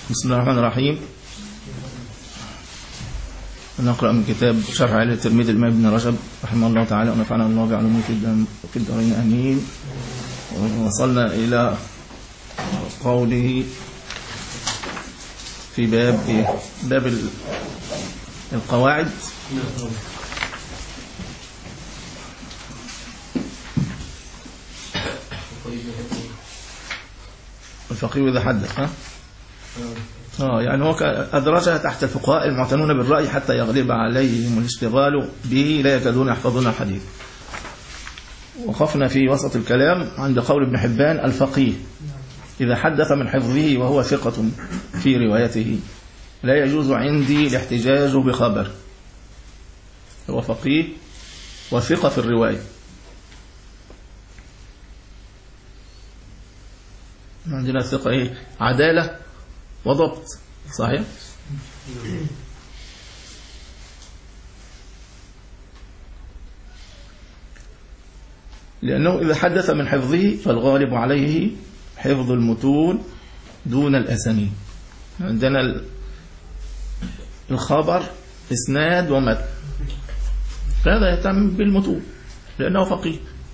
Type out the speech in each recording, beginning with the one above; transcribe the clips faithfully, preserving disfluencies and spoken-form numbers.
بسم الله الرحمن الرحيم. نقرأ من كتاب شرح علة الترمذي الإمام ابن رجب رحمه الله تعالى، ونفعنا الله بعلومه في الدارين آمين. وصلنا إلى قوله في باب إيه؟ باب القواعد. الفقيه إذا حدث ها اه يعني هو أدرجها تحت الفقهاء المعتنون بالرأي حتى يغلب عليهم الاشتغال به لا يكادون يحفظون الحديث. وقفنا في وسط الكلام عند قول ابن حبان: الفقيه إذا حدث من حفظه وهو ثقة في روايته لا يجوز عندي الاحتجاج بخبر. هو فقيه وثقة في الرواية. عندنا الثقة ايه؟ عدالة وضبط، صحيح؟ لأنه إذا حدث من حفظه فالغالب عليه حفظ المتون دون الأسانيد. عندنا الخبر إسناد ومتن، هذا يهتم بالمتون لأنه فقيه.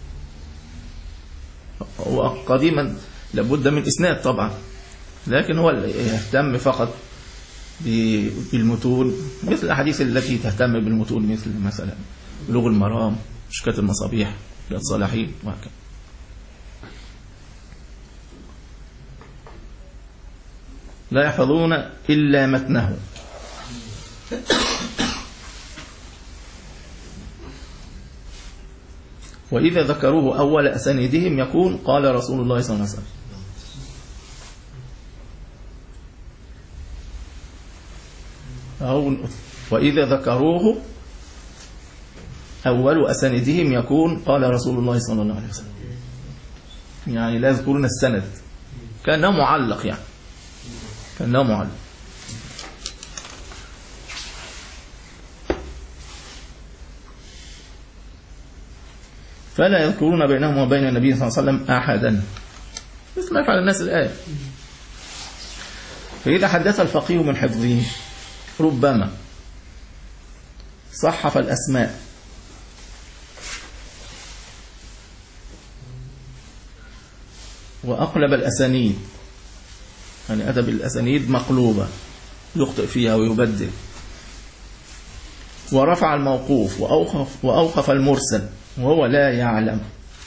وقديما لابد من إسناد طبعا، لكن هو يهتم فقط بالمتون، مثل الأحاديث التي تهتم بالمتون مثل مثلا بلوغ المرام، مشكاة المصابيح، رياض الصالحين وهكذا. لا يحفظون إلا متنه. وإذا ذكروه أول أسانيدهم يكون قال رسول الله صلى الله عليه وسلم. أو وإذا ذكروه أول أسانيدهم يكون قال رسول الله صلى الله عليه وسلم، يعني لا يذكرون السند، كأنه معلق، يعني كأنه معلق. فلا يذكرون بينهم وبين النبي صلى الله عليه وسلم أحدا، مثل ما يفعل الناس الآن. فإذا حدث الفقيه من حفظه ربما صحف الأسماء وأقلب الأسانيد، يعني أتى بالأسانيد مقلوبة يخطئ فيها ويبدل، ورفع الموقوف وأوقف, وأوقف المرسل وهو لا يعلم.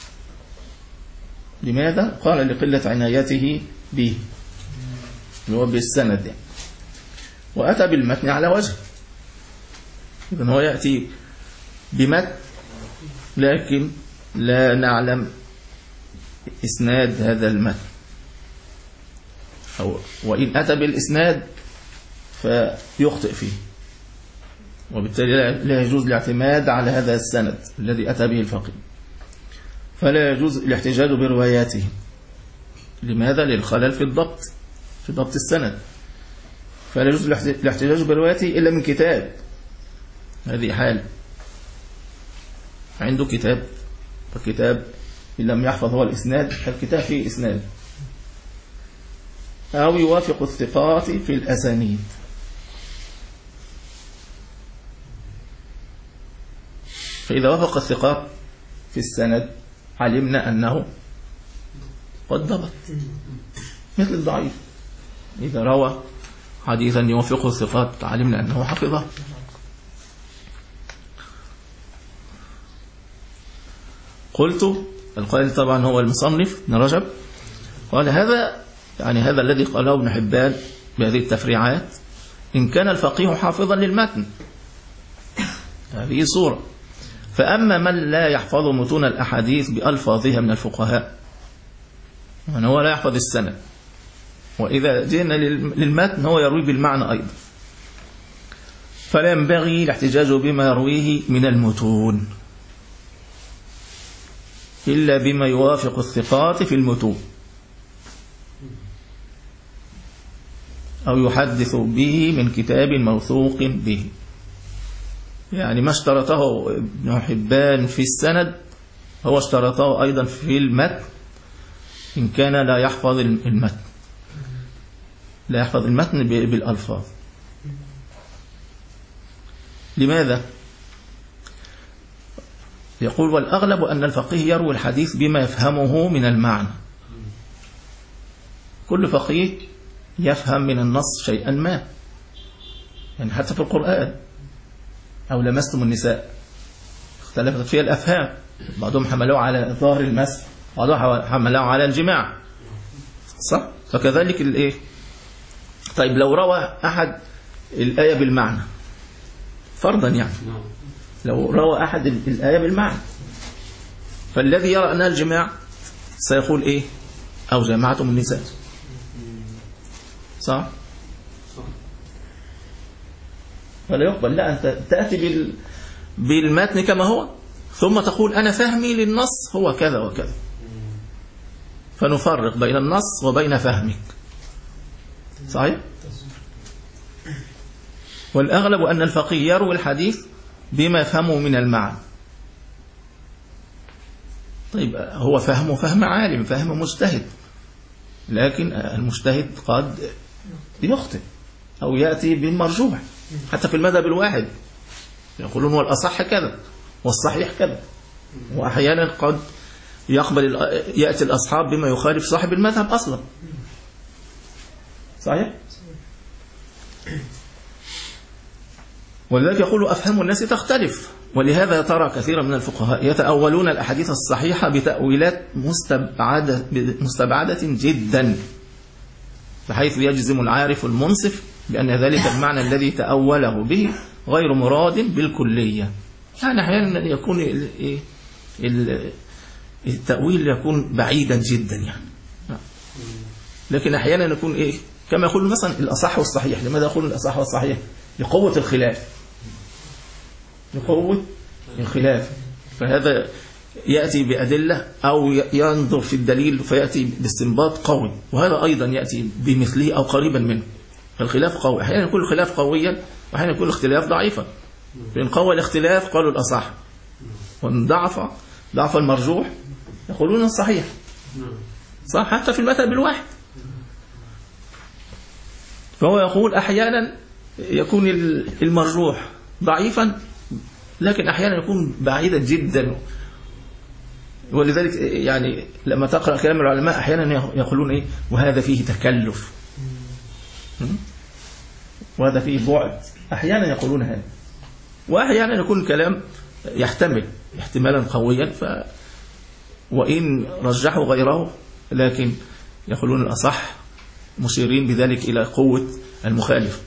لماذا؟ قال لقلة عنايته به، اللي هو بالسند يعني. وأتى بالمتن على وجه، إذن هو يأتي بمتن لكن لا نعلم إسناد هذا المتن، أو وإن أتى بالإسناد فيخطئ فيه، وبالتالي لا يجوز الاعتماد على هذا السند الذي أتى به الفقيه، فلا يجوز الاحتجاج برواياته. لماذا؟ للخلل في الضبط، في ضبط السند، فلا يجوز الاحتجاج برواياته إلا من كتاب. هذه حال، عنده كتاب، فالكتاب إن لم يحفظ هو الإسناد فالكتاب فيه إسناد، أو يوافق الثقات في الأسانيد. فإذا وافق الثقات في السند علمنا أنه قد ضبط، مثل الضعيف إذا روى حديثا يوافقه الثقات علمنا أنه حفظه. قلت القائل طبعا هو المصنف ابن رجب، قال هذا يعني هذا الذي قاله ابن حبان بهذه التفريعات إن كان الفقيه حافظا للمتن، هذه صورة. فأما من لا يحفظ متون الأحاديث بألفاظها من الفقهاء، يعني هو لا يحفظ السند، وإذا جئنا للمتن هو يروي بالمعنى أيضا، فلا ينبغي الاحتجاج بما يرويه من المتون إلا بما يوافق الثقات في المتون، أو يحدث به من كتاب موثوق به. يعني ما اشترطه ابن حبان في السند هو اشترطه أيضا في المتن إن كان لا يحفظ المتن. لا يحفظ المتن بالألفاظ. لماذا؟ يقول والأغلب أن الفقيه يروي الحديث بما يفهمه من المعنى. كل فقيه يفهم من النص شيئا ما، يعني حتى في القرآن أو لمستم النساء اختلفت فيها الأفهام، بعضهم حملوه على ظاهر المس، بعضهم حملوه على الجماع، صح؟ فكذلك الإيه؟ طيب لو روى أحد الآية بالمعنى فرضا، يعني لو روى أحد الآية بالمعنى، فالذي يرى أنها الجماع سيقول إيه؟ أو جمعتم النساء، صح؟ فلا يقبل. لا، أنت تأتي بالمتن كما هو ثم تقول أنا فهمي للنص هو كذا وكذا، فنفرق بين النص وبين فهمك، صحيح؟ والأغلب أن الفقيه يروي الحديث بما يفهمه من المعنى. طيب هو فهمه فهم عالم، فهم مجتهد، لكن المجتهد قد يخطئ أو يأتي بالمرجوح. حتى في المذهب الواحد يقولون والأصح كذا والصحيح كذا، وأحيانا قد يقبل يأتي الأصحاب بما يخالف صاحب المذهب أصلا، صحيح؟ ولذلك يقول أفهام الناس تختلف، ولهذا ترى كثيرا من الفقهاء يتأولون الأحاديث الصحيحة بتأويلات مستبعدة, مستبعدة جدا، بحيث يجزم العارف المنصف بأن ذلك المعنى الذي تأوله به غير مراد بالكلية. يعني أحيانا يكون التأويل يكون بعيدا جدا يعني، لكن أحيانا يكون إيه كما يقول مثلا الأصح والصحيح. لماذا يقول الأصح والصحيح؟ لقوة الخلاف، لقوة الخلاف. فهذا يأتي بأدلة أو ينظر في الدليل فيأتي باستنباط قوي، وهذا أيضا يأتي بمثله أو قريبا منه. الخلاف قوي، أحيانا يكون الخلاف قويا وأحيانا يكون الاختلاف ضعيفا. فإن قوى الاختلاف قالوا الأصح، وإن ضعف ضعف المرجوح يقولون الصحيح، صح؟ حتى في المذهب الواحد. فهو يقول أحيانا يكون المرجوح ضعيفا، لكن أحيانا يكون بعيدا جدا. ولذلك يعني لما تقرأ كلام العلماء أحيانا يقولون إيه وهذا فيه تكلف، وهذا فيه بعد، أحيانا يقولون هذا. وأحيانا يكون الكلام يحتمل احتمالا قويا، ف وإن رجحوا غيره لكن يقولون الأصح، مشيرين بذلك إلى قوة المخالف.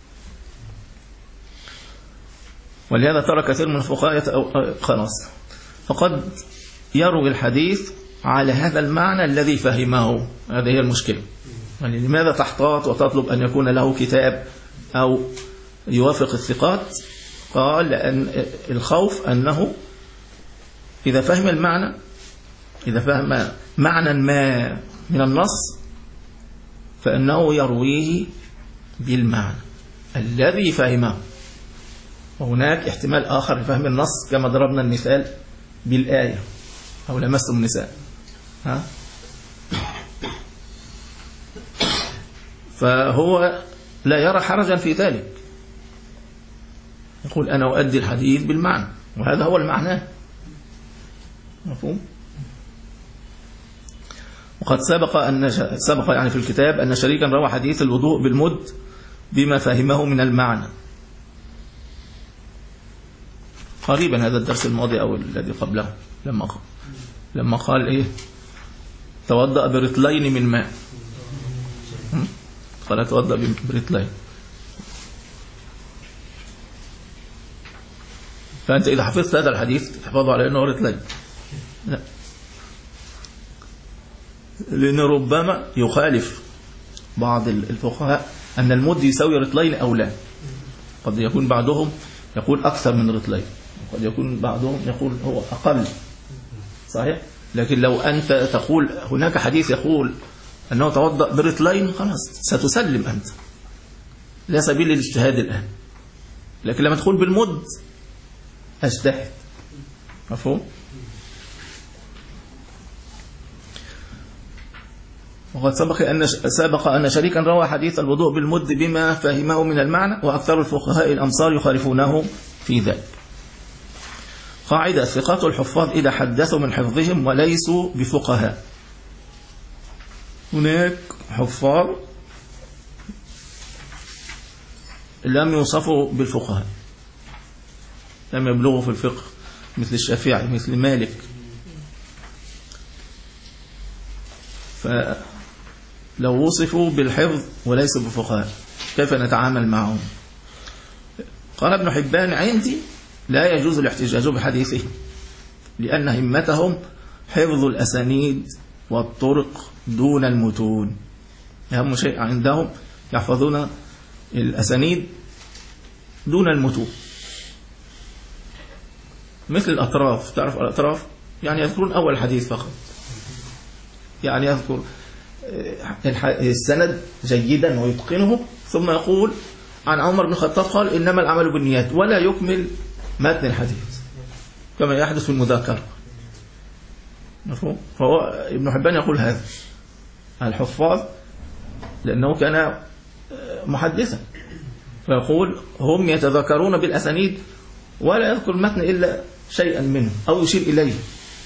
ولهذا ترى كثير من الفقهاء خلاص فقد يروي الحديث على هذا المعنى الذي فهمه. هذه هي المشكلة. يعني لماذا تحتاط وتطلب أن يكون له كتاب أو يوافق الثقات؟ قال لأن الخوف أنه إذا فهم المعنى، إذا فهم معنى ما من النص فإنه يرويه بالمعنى الذي فهمه. وهناك احتمال آخر لفهم النص كما ضربنا المثال بالآية أو لمستم النساء، ها؟ فهو لا يرى حرجا في ذلك، يقول أنا أؤدي الحديث بالمعنى، وهذا هو المعنى، مفهوم؟ وقد سبق أن سبق يعني في الكتاب أن شريكا روى حديث الوضوء بالمد بما فهمه من المعنى. قريبا هذا الدرس الماضي أو الذي قبله لما قال لما قال إيه توضأ برطلين من ماء، قال توضأ برطلين. فأنت إذا حفظت هذا الحديث تحفظه على أنه رطلين، لا، لأن ربما يخالف بعض الفقهاء أن المد يساوي رطلين أو لا. قد يكون بعضهم يقول أكثر من رطلين، قد يكون بعضهم يقول هو أقل، صحيح؟ لكن لو أنت تقول هناك حديث يقول أنه توضأ برطلين، خلاص ستسلم أنت، لا سبيل للاجتهاد الآن. لكن لما تقول بالمد أجتهد، مفهوم؟ وقد سبق أن سبق أن شريكا روى حديث الوضوء بالمد بما فهمه من المعنى، وأكثر الفقهاء الأمصار يخالفونه في ذلك. قاعدة: ثقات الحفاظ إذا حدثوا من حفظهم وليسوا بفقهاء. هناك حفاظ لم يوصفوا بالفقهاء، لم يبلغوا في الفقه، مثل الشافعي مثل مالك، فلو وصفوا بالحفظ وليسوا بفقهاء كيف نتعامل معهم؟ قال ابن حبان: عندي لا يجوز الاحتجاج بحديثهم، لأن همتهم حفظ الأسانيد والطرق دون المتون. أهم شيء عندهم يحفظون الأسانيد دون المتون، مثل الأطراف. تعرف الأطراف؟ يعني يذكرون أول حديث فقط، يعني يذكر السند جيدا ويتقنه، ثم يقول عن عمر بن الخطاب قال: إنما العمل بالنيات، ولا يكمل متن الحديث كما يحدث في المذاكرة. مفهوم؟ فهو ابن حبان يقول هذا الحفاظ لأنه كان محدثا، فيقول هم يتذكرون بالأسانيد ولا يذكر المتن إلا شيئا منه أو يشير إليه،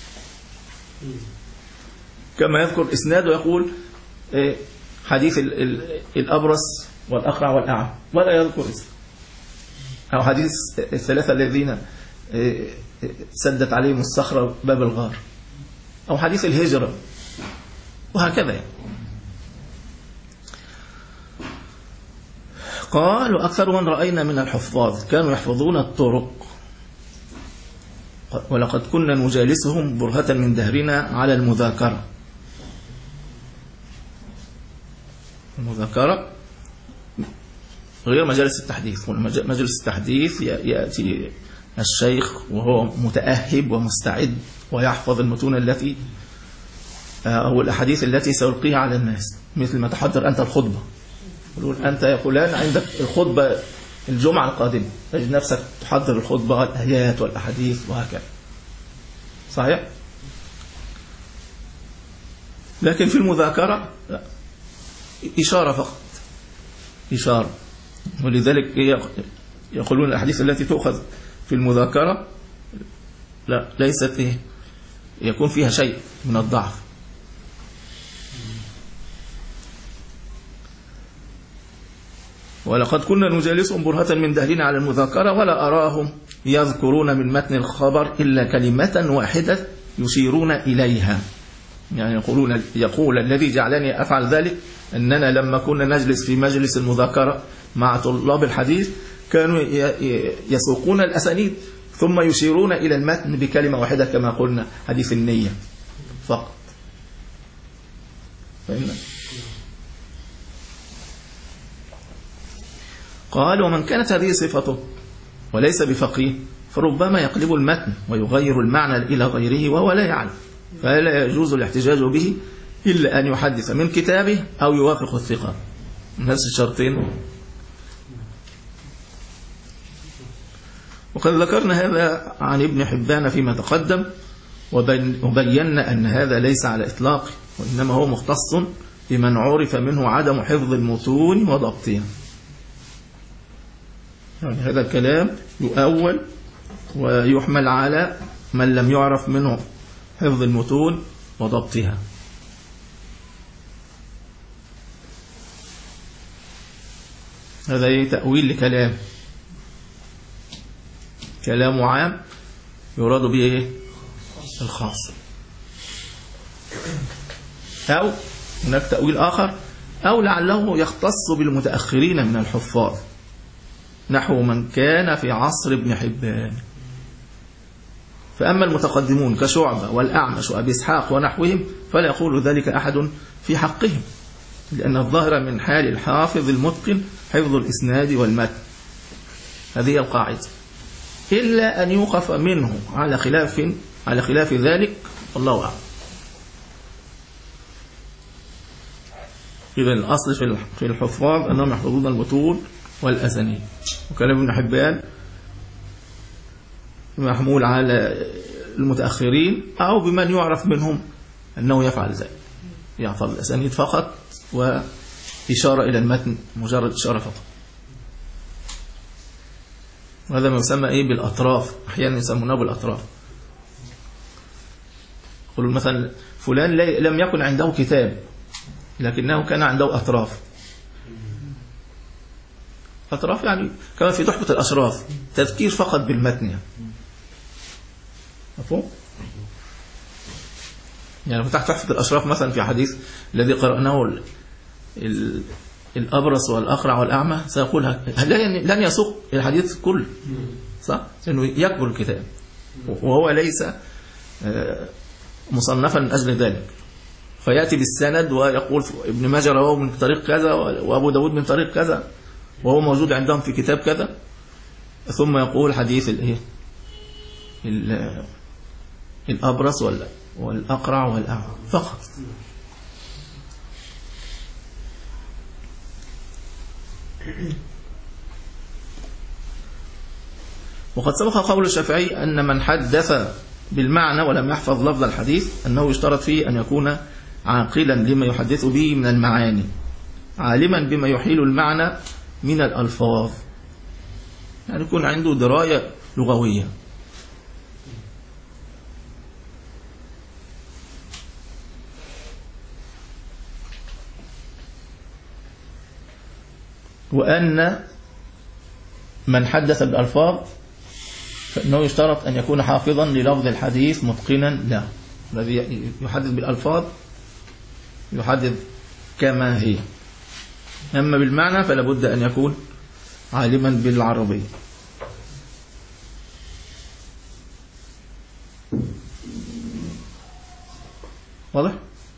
كما يذكر إسناد ويقول حديث الأبرص والأقرع والأعمى ولا يذكر اسم، أو حديث الثلاثة الذين سدت عليهم الصخرة باب الغار، أو حديث الهجرة، وهكذا يعني. قال: وأكثر من رأينا من الحفاظ كانوا يحفظون الطرق، ولقد كنا نجالسهم برهة من دهرنا على المذاكرة. المذاكرة غير مجالس التحديث. مجلس التحديث يأتي الشيخ وهو متأهب ومستعد ويحفظ المتون التي أو الأحاديث التي سيلقيها على الناس، مثل ما تحضر أنت الخطبة، يقولون أنت يا فلان عندك الخطبة الجمعة القادمة، تجد نفسك تحضر الخطبة الآيات والأحاديث وهكذا، صحيح؟ لكن في المذاكرة لا، إشارة فقط، إشارة. ولذلك يقولون الأحاديث التي تؤخذ في المذاكرة لا ليست إيه، يكون فيها شيء من الضعف. ولقد كنا نجالسهم برهة من دهرنا على المذاكرة ولا أراهم يذكرون من متن الخبر إلا كلمة واحدة يشيرون إليها. يعني يقولون يقول الذي جعلني أفعل ذلك أننا لما كنا نجلس في مجلس المذاكرة مع طلاب الحديث كانوا يسوقون الأسانيد ثم يشيرون إلى المتن بكلمة واحدة، كما قلنا حديث النية فقط. فهمنا؟ قال: ومن كانت هذه صفته وليس بفقيه فربما يقلب المتن ويغير المعنى إلى غيره وهو لا يعلم، فلا يجوز الاحتجاج به إلا أن يحدث من كتابه أو يوافق الثقة. نفس الشرطين. وقد ذكرنا هذا عن ابن حبان فيما تقدم، وبينا أن هذا ليس على إطلاقه، وإنما هو مختص بمن عرف منه عدم حفظ المتون وضبطها. يعني هذا الكلام يؤول ويحمل على من لم يعرف منه حفظ المتون وضبطها. هذا تأويل لكلام، كلام عام يراد به الخاص. أو هناك تأويل آخر، أو لعله يختص بالمتأخرين من الحفاظ، نحو من كان في عصر ابن حبان. فأما المتقدمون كشعبة والأعمش وأبي إسحاق ونحوهم فلا يقول ذلك أحد في حقهم، لأن الظاهر من حال الحافظ المتقن حفظ الإسناد والمتن. هذه القاعدة، إلا أن يوقف منه على خلاف على خلاف ذلك، والله أعلم. إذا الأصل في الحفاظ أنهم يحفظون المتون والأسانيد، وكلام ابن حبان محمول على المتأخرين أو بمن يعرف منهم أنه يفعل ذلك. يحفظ الأسانيد فقط وإشارة إلى المتن مجرد إشارة فقط. وهذا ما يسمى إيه بالأطراف، أحيانا يسمونه بالأطراف. يقولون مثلا فلان لم يكن عنده كتاب لكنه كان عنده أطراف. أطراف يعني كما في تحفة الأشراف تذكير فقط بالمتن. مفهوم؟ يعني فتحت تحفة الأشراف مثلا في حديث الذي قرأناه الأبرص والأقرع والأعمى، سيقول لن يسوق الحديث كله، صح؟ لأنه يكبر الكتاب وهو ليس مصنفا من أجل ذلك، فيأتي بالسند ويقول ابن ماجه رواه من طريق كذا وأبو داود من طريق كذا وهو موجود عندهم في كتاب كذا، ثم يقول حديث الايه الأبرص والأقرع والأعمى فقط. وقد سبق قول الشافعي أن من حدث بالمعنى ولم يحفظ لفظ الحديث أنه يشترط فيه أن يكون عاقلا لما يحدث به من المعاني، عالما بما يحيل المعنى من الألفاظ، يعني يكون عنده دراية لغوية. وأن من حدث بالألفاظ فإنه يشترط أن يكون حافظا للفظ الحديث متقنا له. الذي يحدث بالألفاظ يحدث كما هي، أما بالمعنى فلا بد أن يكون عالما بالعربية. واضح؟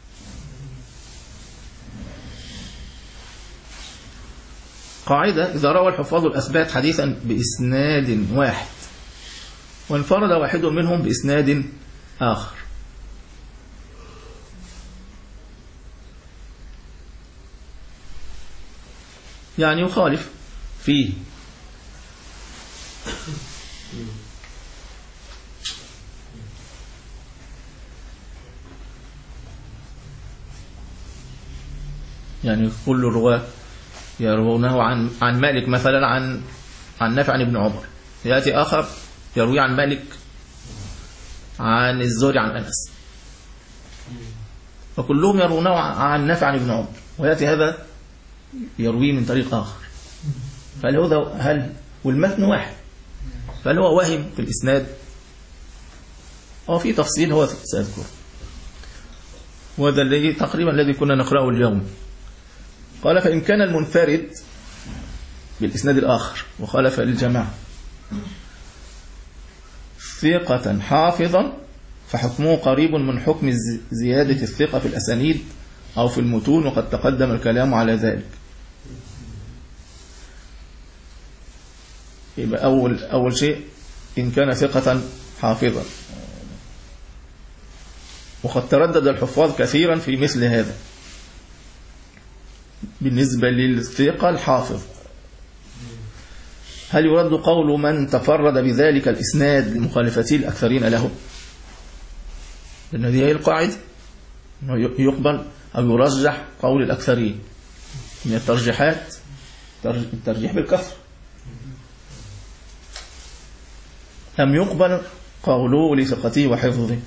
قاعدة: إذا روى الحفاظ الأثبات حديثا بإسناد واحد وانفرد واحد منهم بإسناد آخر، يعني يخالف فيه، يعني كل الرواة يروونه عن عن مالك مثلا عن عن نافع عن ابن عمر، يأتي آخر يروي عن مالك عن الزهري عن أنس، فكلهم يروونه عن نافع عن ابن عمر، ويأتي هذا يروي من طريق آخر، فهل هو هل والمتن واحد، فهل هو واهم في الإسناد؟ أو في تفصيل هو سأذكره، وهذا الذي تقريبا الذي كنا نقرأه اليوم. قال: فإن كان المنفرد بالإسناد الآخر وخالف للجماعة ثقة حافظا فحكمه قريب من حكم زيادة الثقة في الأسانيد أو في المتون، وقد تقدم الكلام على ذلك. يبقى أول, أول شيء إن كان ثقة حافظا، وقد تردد الحفاظ كثيرا في مثل هذا بالنسبة للثقة الحافظ، هل يرد قول من تفرد بذلك الإسناد لمخالفته الأكثرين له؟ لأن هذه هي القاعدة، يقبل أو يرجح قول الأكثرين من الترجيحات، الترجيح بالكثرة، أم يقبل قوله لثقته وحفظه؟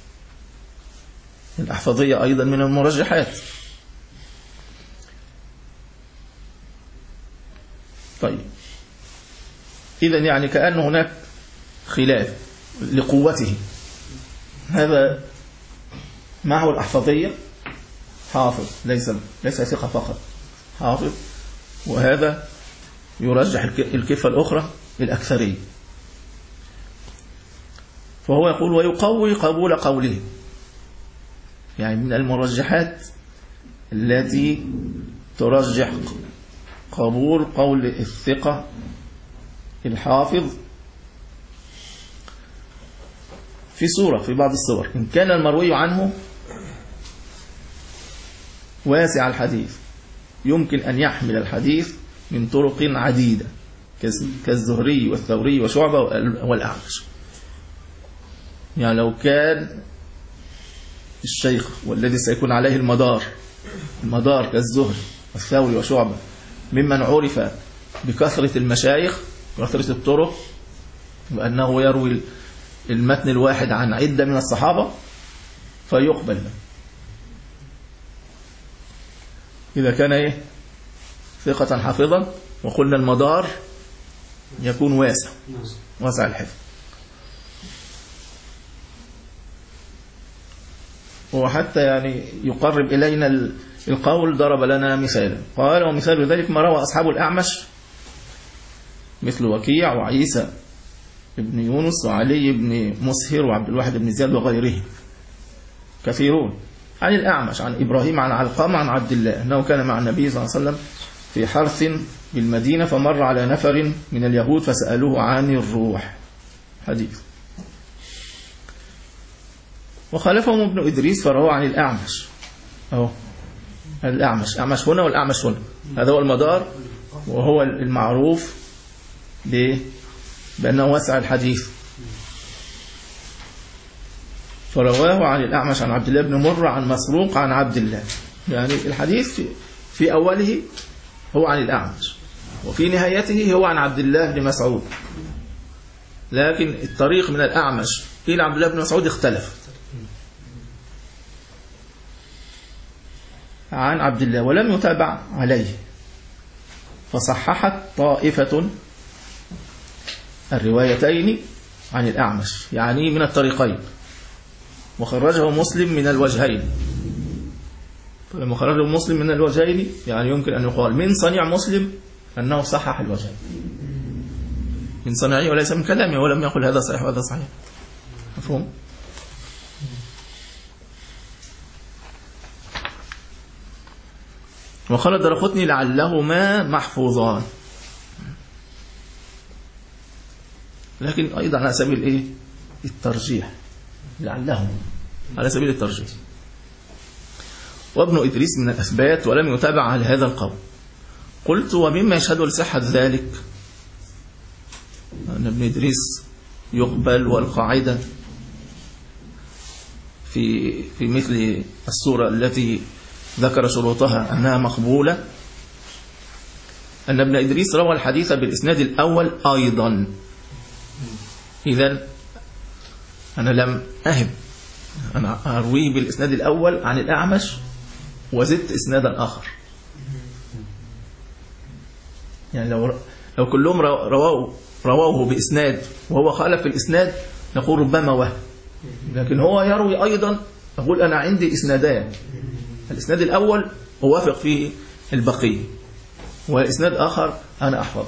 الأحفظية أيضا من المرجحات. طيب، إذن يعني كأن هناك خلاف لقوته. هذا معه الأحفظية حافظ، ليس ليس ثقة فقط، حافظ، وهذا يرجح الكفة الأخرى الأكثرية، فهو يقول: ويقوي قبول قوله، يعني من المرجحات التي ترجح قبول قول الثقة الحافظ في صورة في بعض الصور: إن كان المروي عنه واسع الحديث يمكن أن يحمل الحديث من طرق عديدة كالزهري والثوري وشعبة والأعمش. يعني لو كان الشيخ والذي سيكون عليه المدار المدار كالزهري والثوري وشعبة ممن عرف بكثرة المشايخ وكثرة الطرق وأنه يروي المتن الواحد عن عدة من الصحابة فيقبل له إذا كان إيه ثقة حافظا. وقلنا المدار يكون واسع واسع الحفظ. وحتى يعني يقرب إلينا القول ضرب لنا مثالا قال ومثال ذلك ما روى أصحاب الأعمش مثل وكيع وعيسى ابن يونس وعلي بن مسهر وعبد الواحد بن زياد وغيره كثيرون عن الأعمش عن إبراهيم عن علقمة عن عبد الله أنه كان مع النبي صلى الله عليه وسلم في حرث بالمدينة فمر على نفر من اليهود فسألوه عن الروح. حديث. وخالفهم ابن إدريس فروى عن الأعمش أهو الأعمش أعمش هنا والأعمش هنا هذا هو المدار وهو المعروف بأنه وسع الحديث. فرواه عن الأعمش عن عبد الله بن مرة عن مسروق عن عبد الله. يعني الحديث في أوله هو عن الأعمش وفي نهايته هو عن عبد الله بن مسعود، لكن الطريق من الأعمش إلى عبد الله بن مسعود اختلف عن عبد الله ولم يتابع عليه فصححت طائفة الروايتين عن الأعمش يعني من الطريقين وخرجه مسلم من الوجهين. فلما خرجه مسلم من الوجهين يعني يمكن أن يقال من صنيع مسلم أنه صحح الوجهين من صنيعه وليس من كلامه ولم يقل هذا صحيح وهذا صحيح. مفهوم؟ وقال الدرقطني لعلهما محفوظان، لكن أيضا على سبيل إيه؟ الترجيح، لعلهما على سبيل الترجيح. وابن إدريس من الأثبات ولم يتابع على هذا القول. قلت ومما يشهد لصحة ذلك أن ابن إدريس يقبل، والقاعدة في في مثل السورة التي ذكر شروطها أنها مقبولة أن ابن إدريس روى الحديث بالإسناد الأول أيضا. إذن أنا لم أهب، أنا أرويه بالإسناد الأول عن الأعمش وزدت إسنادا آخر. يعني لو لو كلهم رواه رواه بإسناد وهو خالف في الإسناد نقول ربما وهم، لكن هو يروي أيضا أقول أنا عندي إسنادان، الإسناد الأول أوافق فيه البقية والإسناد آخر أنا أحفظ.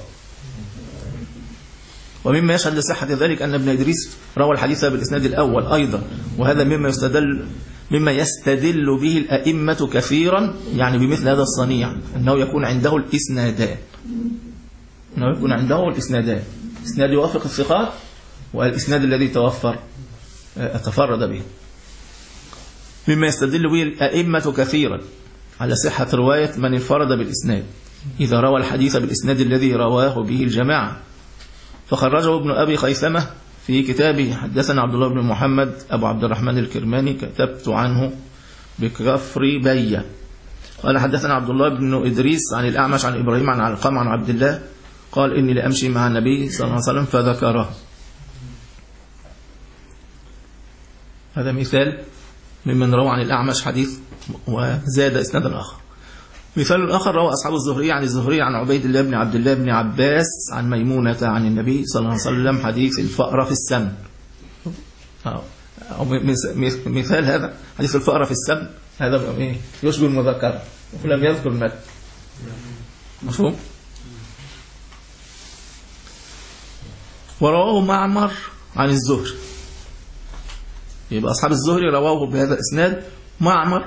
ومما يشهد لصحة ذلك أن ابن إدريس روى الحديث بالإسناد الأول أيضا، وهذا مما يستدل مما يستدل به الأئمة كثيرا يعني بمثل هذا الصنيع أنه يكون عنده الإسنادان، أنه يكون عنده الإسنادان، إسناد يوافق الثقات والإسناد الذي توفر تفرد به. مما يستدل به الأئمة كثيرا على صحة رواية من انفرد بالإسناد إذا روى الحديث بالإسناد الذي رواه به الجماعة. فخرجه ابن أبي خيثمة في كتابه حدثنا عبد الله بن محمد أبو عبد الرحمن الكرماني كتبت عنه بكفر بية قال حدثنا عبد الله بن إدريس عن الأعمش عن إبراهيم عن علقمة عن عبد الله قال إني لأمشي مع النبي صلى الله عليه وسلم فذكره. هذا مثال ممن روى عن الأعمش حديث وزاد إسنادا آخر. مثال آخر روى أصحاب الزهري عن الزهري عن عبيد الله بن عبد الله بن عباس عن ميمونة عن النبي صلى الله عليه وسلم حديث الفأرة في السمن. أو مثال هذا حديث الفأرة في السمن هذا يشبه المذكرة ولم يذكر المتن. مفهوم؟ ورواه معمر عن الزهري، يبقى أصحاب الزهري رواه بهذا الإسناد. معمر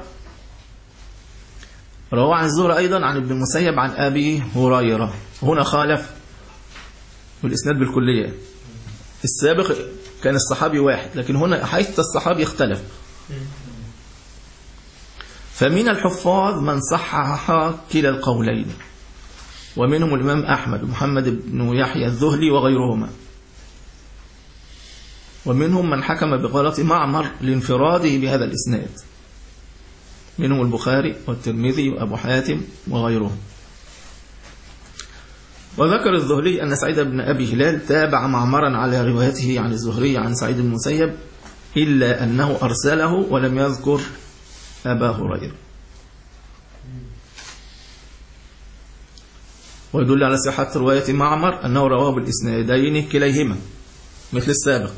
رواه عن الزهري أيضا عن ابن المسيب عن أبي هريرة، هنا خالف والإسناد بالكلية. السابق كان الصحابي واحد، لكن هنا حيث الصحابي اختلف. فمن الحفاظ من صحح كلا القولين، ومنهم الإمام أحمد ومحمد بن يحيى الذهلي وغيرهما، ومنهم من حكم بغلط معمر لانفراده بهذا الإسناد منهم البخاري والترمذي وأبو حاتم وغيرهم. وذكر الزهري أن سعيد بن أبي هلال تابع معمرا على روايته عن الزهري عن سعيد بن المسيب إلا أنه أرسله ولم يذكر أبا هريرة. ويدل على صحة رواية معمر أنه رواه بالإسنادين كليهما مثل السابق.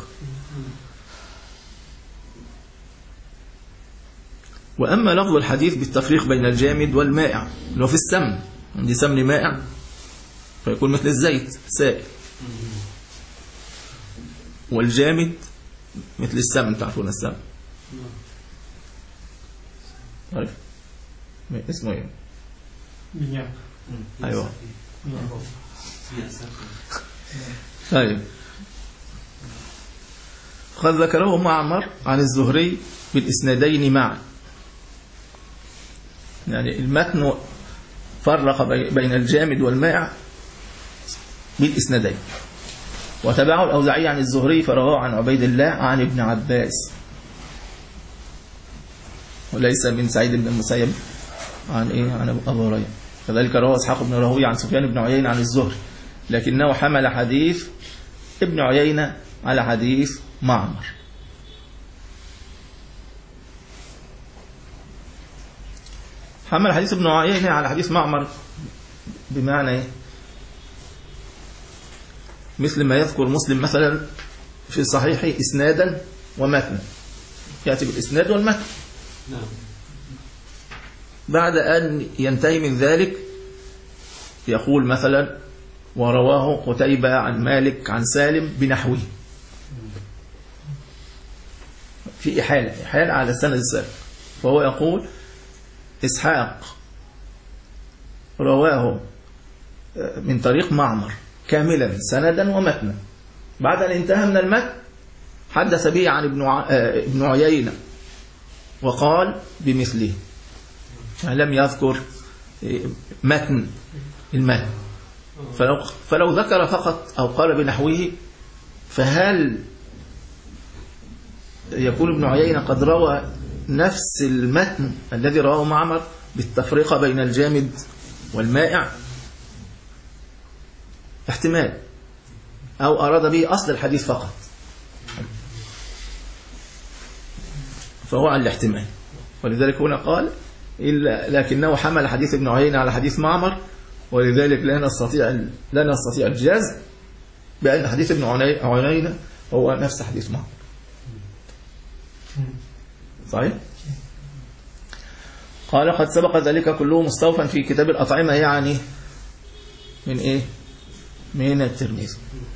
وأما لفظ الحديث بالتفريق بين الجامد والمائع اللي هو في السمن، عندي سمن مائع فيكون مثل الزيت سائل، والجامد مثل السمن، تعرفون السمن عارف اسمه ايه؟ ايوه طيب. قد ذكره معمر عن الزهري بالإسنادين معا، يعني المتن فرق بين الجامد والمائع بالإسنادين. وتبعه الأوزاعي عن الزهري فرواه عن عبيد الله عن ابن عباس، وليس من سعيد بن المسيب عن ايه عن ابو هريره. كذلك رواه اسحاق بن راهويه عن سفيان بن عيينة عن الزهري، لكنه حمل حديث ابن عيينة على حديث معمر. حمل حديث ابن عيينة على حديث معمر بمعنى ايه؟ مثل ما يذكر مسلم مثلا في صحيحه اسنادا ومتنا، يأتي بالاسناد والمتن، بعد أن ينتهي من ذلك يقول مثلا ورواه قتيبة عن مالك عن سالم بنحوه، في إحالة إحالة على السند السابق، فهو يقول إسحاق رواه من طريق معمر كاملا سندا ومتنا، بعد أن انتهى من المتن حدث به عن ابن عيينة وقال بمثله، لم يذكر متن المتن. فلو, فلو ذكر فقط أو قال بنحوه، فهل يكون ابن عيينة قد روى نفس المتن الذي رواه معمر بالتفرقة بين الجامد والمائع؟ احتمال، أو أراد به أصل الحديث فقط، فهو عن الاحتمال. ولذلك هنا قال إلا لكنه حمل حديث ابن عيينة على حديث معمر، ولذلك لا نستطيع لا نستطيع الجزم بأن حديث ابن عيينة هو نفس حديث معمر. صحيح؟ قال قد سبق ذلك كله مستوفا في كتاب الأطعمة، يعني من إيه؟ من الترمذي.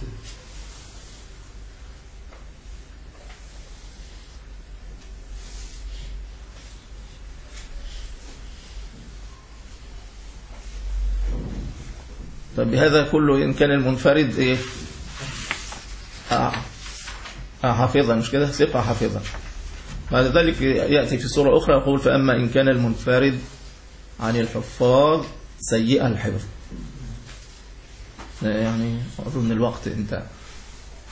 طب بهذا كله إن كان المنفرد إيه؟ آه. آه حافظا، مش كده؟ ثقة حافظا. بعد ذلك يأتي في سورة أخرى يقول فأما إن كان المنفرد عن الحفاظ سيء الحفظ. يعني أظن الوقت انتهى،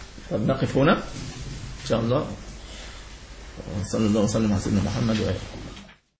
فنقف هنا إن شاء الله. صلى الله وسلم على سيدنا محمد وآله.